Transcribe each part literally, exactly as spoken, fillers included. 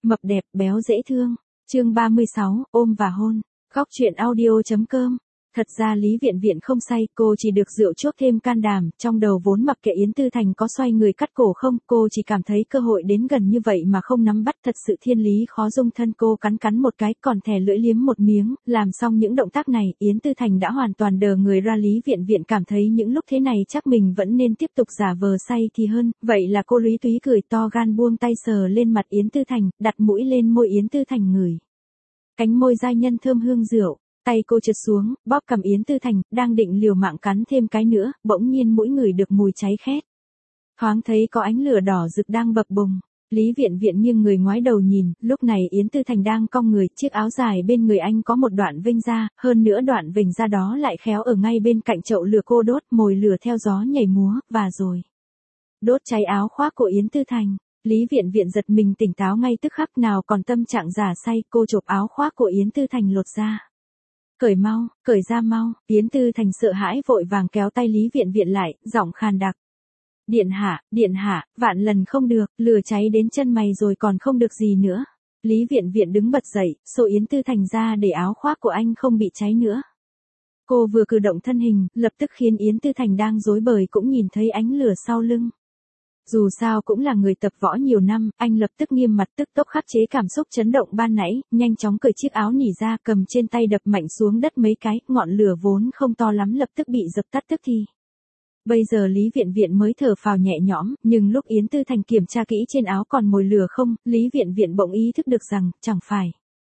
mập đẹp, béo dễ thương. Chương ba mươi sáu, ôm và hôn. Góc truyện audio.com. Thật ra Lý Viện Viện không say, cô chỉ được rượu chuốc thêm can đảm, trong đầu vốn mặc kệ Yến Tư Thành có xoay người cắt cổ không, cô chỉ cảm thấy cơ hội đến gần như vậy mà không nắm bắt, thật sự thiên lý khó dung thân. Cô cắn cắn một cái, còn thè lưỡi liếm một miếng, làm xong những động tác này, Yến Tư Thành đã hoàn toàn đờ người ra. Lý Viện Viện cảm thấy những lúc thế này chắc mình vẫn nên tiếp tục giả vờ say thì hơn, vậy là cô lúy túy cười to gan buông tay sờ lên mặt Yến Tư Thành, đặt mũi lên môi Yến Tư Thành ngửi cánh môi giai nhân thơm hương rượu. Tay cô trượt xuống, bóp cầm Yến Tư Thành, đang định liều mạng cắn thêm cái nữa, bỗng nhiên mũi ngửi được mùi cháy khét. Thoáng thấy có ánh lửa đỏ rực đang bập bùng. Lý Viện Viện nghiêng người ngoái đầu nhìn, lúc này Yến Tư Thành đang cong người, chiếc áo dài bên người anh có một đoạn vênh ra, hơn nữa đoạn vênh ra đó lại khéo ở ngay bên cạnh chậu lửa cô đốt, mồi lửa theo gió nhảy múa, và rồi đốt cháy áo khoác của Yến Tư Thành. Lý Viện Viện giật mình tỉnh táo ngay tức khắc, nào còn tâm trạng giả say, cô chộp áo khoác của Yến Tư Thành lột ra. Cởi mau, cởi ra mau. Yến Tư Thành sợ hãi vội vàng kéo tay Lý Viện Viện lại, giọng khàn đặc. Điện hạ, điện hạ, vạn lần không được, lửa cháy đến chân mày rồi còn không được gì nữa. Lý Viện Viện đứng bật dậy, xô Yến Tư Thành ra để áo khoác của anh không bị cháy nữa. Cô vừa cử động thân hình, lập tức khiến Yến Tư Thành đang rối bời cũng nhìn thấy ánh lửa sau lưng. Dù sao cũng là người tập võ nhiều năm, anh lập tức nghiêm mặt tức tốc khắc chế cảm xúc chấn động ban nãy, nhanh chóng cởi chiếc áo nỉ ra, cầm trên tay đập mạnh xuống đất mấy cái, ngọn lửa vốn không to lắm lập tức bị dập tắt tức thì. Bây giờ Lý Viện Viện mới thở phào nhẹ nhõm, nhưng lúc Yến Tư Thành kiểm tra kỹ trên áo còn mồi lửa không, Lý Viện Viện bỗng ý thức được rằng, chẳng phải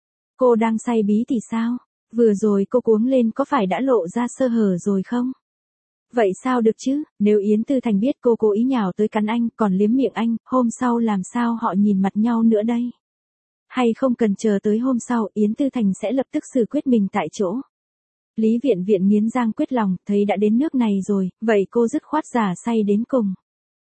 cô đang say bí thì sao? Vừa rồi cô cuống lên có phải đã lộ ra sơ hở rồi không? Vậy sao được chứ, nếu Yến Tư Thành biết cô cố ý nhào tới cắn anh, còn liếm miệng anh, hôm sau làm sao họ nhìn mặt nhau nữa đây? Hay không cần chờ tới hôm sau, Yến Tư Thành sẽ lập tức xử quyết mình tại chỗ. Lý Viện Viện nghiến răng quyết lòng, thấy đã đến nước này rồi, vậy cô dứt khoát giả say đến cùng.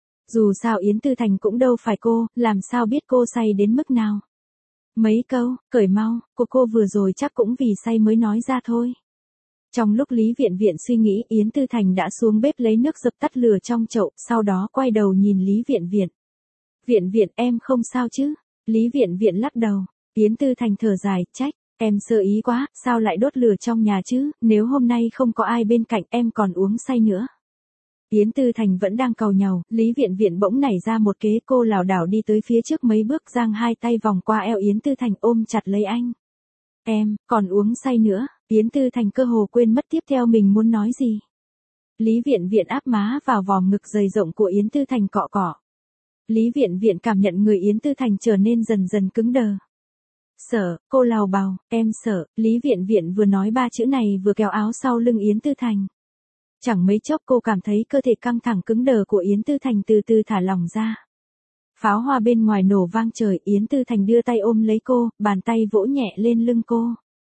Dù sao Yến Tư Thành cũng đâu phải cô, làm sao biết cô say đến mức nào? Mấy câu, cởi mau, của cô vừa rồi chắc cũng vì say mới nói ra thôi. Trong lúc Lý Viện Viện suy nghĩ, Yến Tư Thành đã xuống bếp lấy nước dập tắt lửa trong chậu, sau đó quay đầu nhìn Lý Viện Viện. Viện Viện, em không sao chứ? Lý Viện Viện lắc đầu. Yến Tư Thành thở dài, trách, em sơ ý quá, sao lại đốt lửa trong nhà chứ, nếu hôm nay không có ai bên cạnh em còn uống say nữa. Yến Tư Thành vẫn đang càu nhàu, Lý Viện Viện bỗng nảy ra một kế, cô lảo đảo đi tới phía trước mấy bước, giang hai tay vòng qua eo Yến Tư Thành ôm chặt lấy anh. Em, còn uống say nữa. Yến Tư Thành cơ hồ quên mất tiếp theo mình muốn nói gì. Lý Viện Viện áp má vào vòm ngực dày rộng của Yến Tư Thành cọ cọ. Lý Viện Viện cảm nhận người Yến Tư Thành trở nên dần dần cứng đờ. Sợ, cô lào bào, em sợ. Lý Viện Viện vừa nói ba chữ này vừa kéo áo sau lưng Yến Tư Thành. Chẳng mấy chốc cô cảm thấy cơ thể căng thẳng cứng đờ của Yến Tư Thành từ từ thả lỏng ra. Pháo hoa bên ngoài nổ vang trời, Yến Tư Thành đưa tay ôm lấy cô, bàn tay vỗ nhẹ lên lưng cô.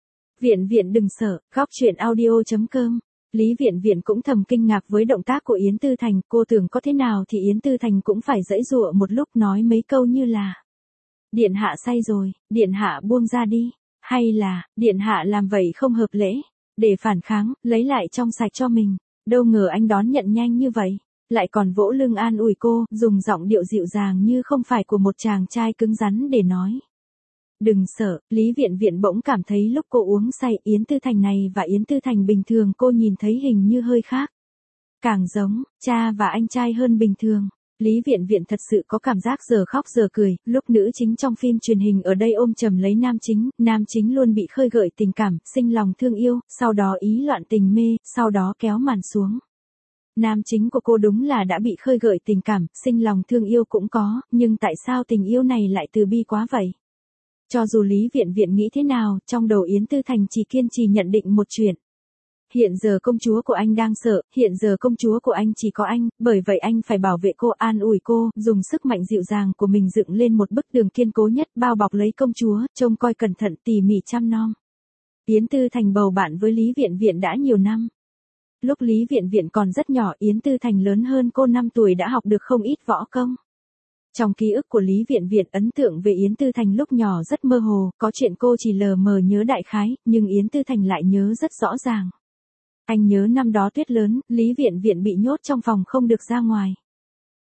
Viện Viện đừng sợ, góc truyện audio.com. Lý Viện Viện cũng thầm kinh ngạc với động tác của Yến Tư Thành, cô tưởng có thế nào thì Yến Tư Thành cũng phải giãy giụa một lúc, nói mấy câu như là: Điện hạ say rồi, điện hạ buông ra đi, hay là, điện hạ làm vậy không hợp lễ, để phản kháng, lấy lại trong sạch cho mình. Đâu ngờ anh đón nhận nhanh như vậy, lại còn vỗ lưng an ủi cô, dùng giọng điệu dịu dàng như không phải của một chàng trai cứng rắn để nói. Đừng sợ. Lý Viện Viện bỗng cảm thấy lúc cô uống say, Yến Tư Thành này và Yến Tư Thành bình thường cô nhìn thấy hình như hơi khác. Càng giống cha và anh trai hơn bình thường. Lý Viện Viện thật sự có cảm giác giờ khóc giờ cười, lúc nữ chính trong phim truyền hình ở đây ôm chầm lấy nam chính, nam chính luôn bị khơi gợi tình cảm, sinh lòng thương yêu, sau đó ý loạn tình mê, sau đó kéo màn xuống. Nam chính của cô đúng là đã bị khơi gợi tình cảm, sinh lòng thương yêu cũng có, nhưng tại sao tình yêu này lại từ bi quá vậy? Cho dù Lý Viện Viện nghĩ thế nào, trong đầu Yến Tư Thành chỉ kiên trì nhận định một chuyện. Hiện giờ công chúa của anh đang sợ, hiện giờ công chúa của anh chỉ có anh, bởi vậy anh phải bảo vệ cô, an ủi cô, dùng sức mạnh dịu dàng của mình dựng lên một bức tường kiên cố nhất, bao bọc lấy công chúa, trông coi cẩn thận tỉ mỉ chăm nom. Yến Tư Thành bầu bạn với Lý Viện Viện đã nhiều năm. Lúc Lý Viện Viện còn rất nhỏ, Yến Tư Thành lớn hơn cô năm tuổi đã học được không ít võ công. Trong ký ức của Lý Viện Viện, ấn tượng về Yến Tư Thành lúc nhỏ rất mơ hồ, có chuyện cô chỉ lờ mờ nhớ đại khái, nhưng Yến Tư Thành lại nhớ rất rõ ràng. Anh nhớ năm đó tuyết lớn, Lý Viện Viện bị nhốt trong phòng không được ra ngoài.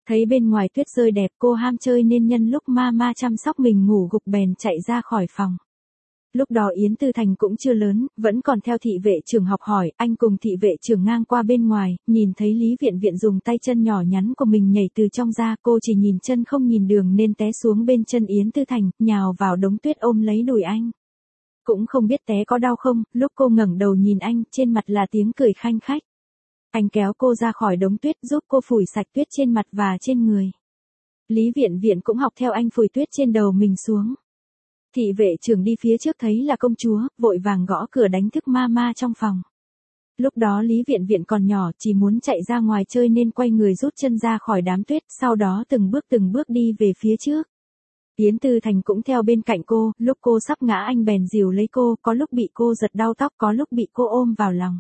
Thấy bên ngoài tuyết rơi đẹp, cô ham chơi nên nhân lúc mama chăm sóc mình ngủ gục bèn chạy ra khỏi phòng. Lúc đó Yến Tư Thành cũng chưa lớn, vẫn còn theo thị vệ trưởng học hỏi, anh cùng thị vệ trưởng ngang qua bên ngoài, nhìn thấy Lý Viện Viện dùng tay chân nhỏ nhắn của mình nhảy từ trong ra, cô chỉ nhìn chân không nhìn đường nên té xuống bên chân Yến Tư Thành, nhào vào đống tuyết ôm lấy đùi anh. Cũng không biết té có đau không, lúc cô ngẩng đầu nhìn anh, trên mặt là tiếng cười khanh khách. Anh kéo cô ra khỏi đống tuyết giúp cô phủi sạch tuyết trên mặt và trên người. Lý Viện Viện cũng học theo anh phủi tuyết trên đầu mình xuống. Thị vệ trưởng đi phía trước thấy là công chúa, vội vàng gõ cửa đánh thức mama trong phòng. Lúc đó Lý Viện Viện còn nhỏ, chỉ muốn chạy ra ngoài chơi nên quay người rút chân ra khỏi đám tuyết, sau đó từng bước từng bước đi về phía trước. Yến Tư Thành cũng theo bên cạnh cô, lúc cô sắp ngã anh bèn dìu lấy cô, có lúc bị cô giật đau tóc, có lúc bị cô ôm vào lòng.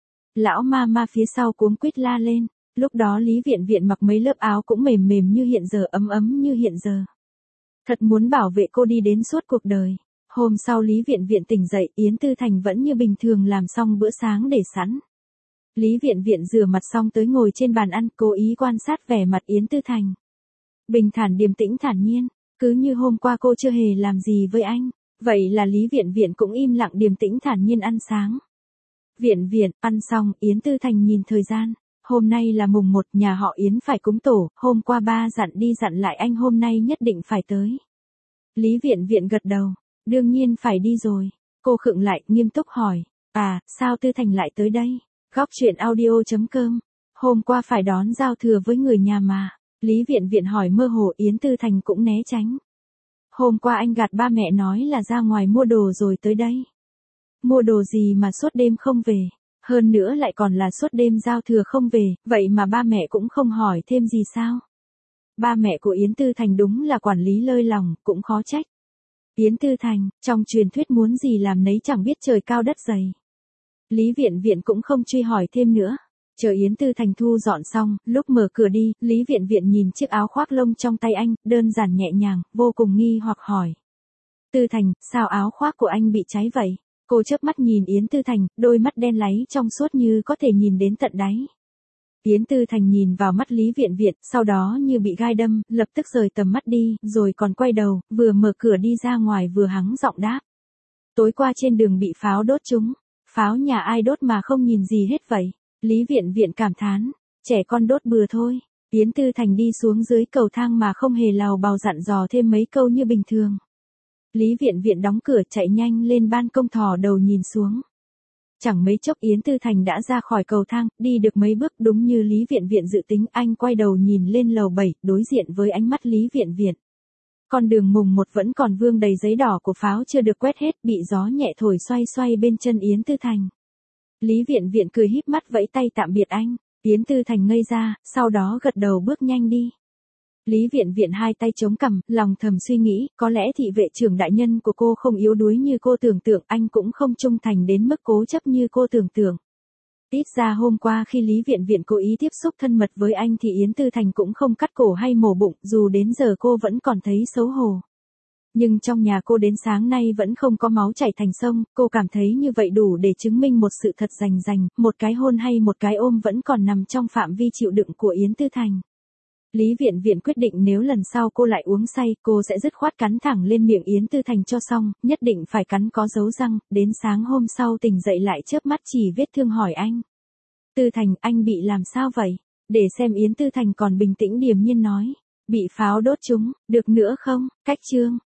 Lão mama phía sau cuống quýt la lên, lúc đó Lý Viện Viện mặc mấy lớp áo cũng mềm mềm như hiện giờ, ấm ấm như hiện giờ. Thật muốn bảo vệ cô đi đến suốt cuộc đời. Hôm sau Lý Viện Viện tỉnh dậy, Yến Tư Thành vẫn như bình thường làm xong bữa sáng để sẵn. Lý Viện Viện rửa mặt xong tới ngồi trên bàn ăn, cố ý quan sát vẻ mặt Yến Tư Thành. Bình thản điềm tĩnh thản nhiên, cứ như hôm qua cô chưa hề làm gì với anh. Vậy là Lý Viện Viện cũng im lặng điềm tĩnh thản nhiên ăn sáng. Viện Viện, ăn xong, Yến Tư Thành nhìn thời gian. Hôm nay là mùng một, nhà họ Yến phải cúng tổ, hôm qua ba dặn đi dặn lại anh hôm nay nhất định phải tới. Lý Viện Viện gật đầu, đương nhiên phải đi rồi. Cô khựng lại, nghiêm túc hỏi, à, sao Tư Thành lại tới đây? Góc truyện audio chấm com, hôm qua phải đón giao thừa với người nhà mà. Lý Viện Viện hỏi mơ hồ, Yến Tư Thành cũng né tránh. Hôm qua anh gạt ba mẹ nói là ra ngoài mua đồ rồi tới đây. Mua đồ gì mà suốt đêm không về? Hơn nữa lại còn là suốt đêm giao thừa không về, vậy mà ba mẹ cũng không hỏi thêm gì sao? Ba mẹ của Yến Tư Thành đúng là quản lý lơi lòng, cũng khó trách. Yến Tư Thành, trong truyền thuyết muốn gì làm nấy chẳng biết trời cao đất dày. Lý Viện Viện cũng không truy hỏi thêm nữa. Chờ Yến Tư Thành thu dọn xong, lúc mở cửa đi, Lý Viện Viện nhìn chiếc áo khoác lông trong tay anh, đơn giản nhẹ nhàng, vô cùng nghi hoặc hỏi. Tư Thành, sao áo khoác của anh bị cháy vậy? Cô chớp mắt nhìn Yến Tư Thành, đôi mắt đen láy trong suốt như có thể nhìn đến tận đáy. Yến Tư Thành nhìn vào mắt Lý Viện Viện, sau đó như bị gai đâm, lập tức rời tầm mắt đi, rồi còn quay đầu, vừa mở cửa đi ra ngoài vừa hắng giọng đáp. Tối qua trên đường bị pháo đốt trúng. Pháo nhà ai đốt mà không nhìn gì hết vậy? Lý Viện Viện cảm thán, trẻ con đốt bừa thôi. Yến Tư Thành đi xuống dưới cầu thang mà không hề lào bào dặn dò thêm mấy câu như bình thường. Lý Viện Viện đóng cửa chạy nhanh lên ban công thò đầu nhìn xuống. Chẳng mấy chốc Yến Tư Thành đã ra khỏi cầu thang, đi được mấy bước đúng như Lý Viện Viện dự tính, anh quay đầu nhìn lên lầu bảy, đối diện với ánh mắt Lý Viện Viện. Con đường mùng một vẫn còn vương đầy giấy đỏ của pháo chưa được quét hết, bị gió nhẹ thổi xoay xoay bên chân Yến Tư Thành. Lý Viện Viện cười híp mắt vẫy tay tạm biệt anh, Yến Tư Thành ngây ra, sau đó gật đầu bước nhanh đi. Lý Viện Viện hai tay chống cằm, lòng thầm suy nghĩ, có lẽ thị vệ trưởng đại nhân của cô không yếu đuối như cô tưởng tượng, anh cũng không trung thành đến mức cố chấp như cô tưởng tượng. Ít ra hôm qua khi Lý Viện Viện cố ý tiếp xúc thân mật với anh thì Yến Tư Thành cũng không cắt cổ hay mổ bụng, dù đến giờ cô vẫn còn thấy xấu hổ. Nhưng trong nhà cô đến sáng nay vẫn không có máu chảy thành sông, cô cảm thấy như vậy đủ để chứng minh một sự thật rành rành, một cái hôn hay một cái ôm vẫn còn nằm trong phạm vi chịu đựng của Yến Tư Thành. Lý Viện Viện quyết định nếu lần sau cô lại uống say, cô sẽ dứt khoát cắn thẳng lên miệng Yến Tư Thành cho xong, nhất định phải cắn có dấu răng, đến sáng hôm sau tỉnh dậy lại chớp mắt chỉ vết thương hỏi anh. Tư Thành, anh bị làm sao vậy? Để xem Yến Tư Thành còn bình tĩnh điềm nhiên nói. Bị pháo đốt trúng, được nữa không? Cách chương.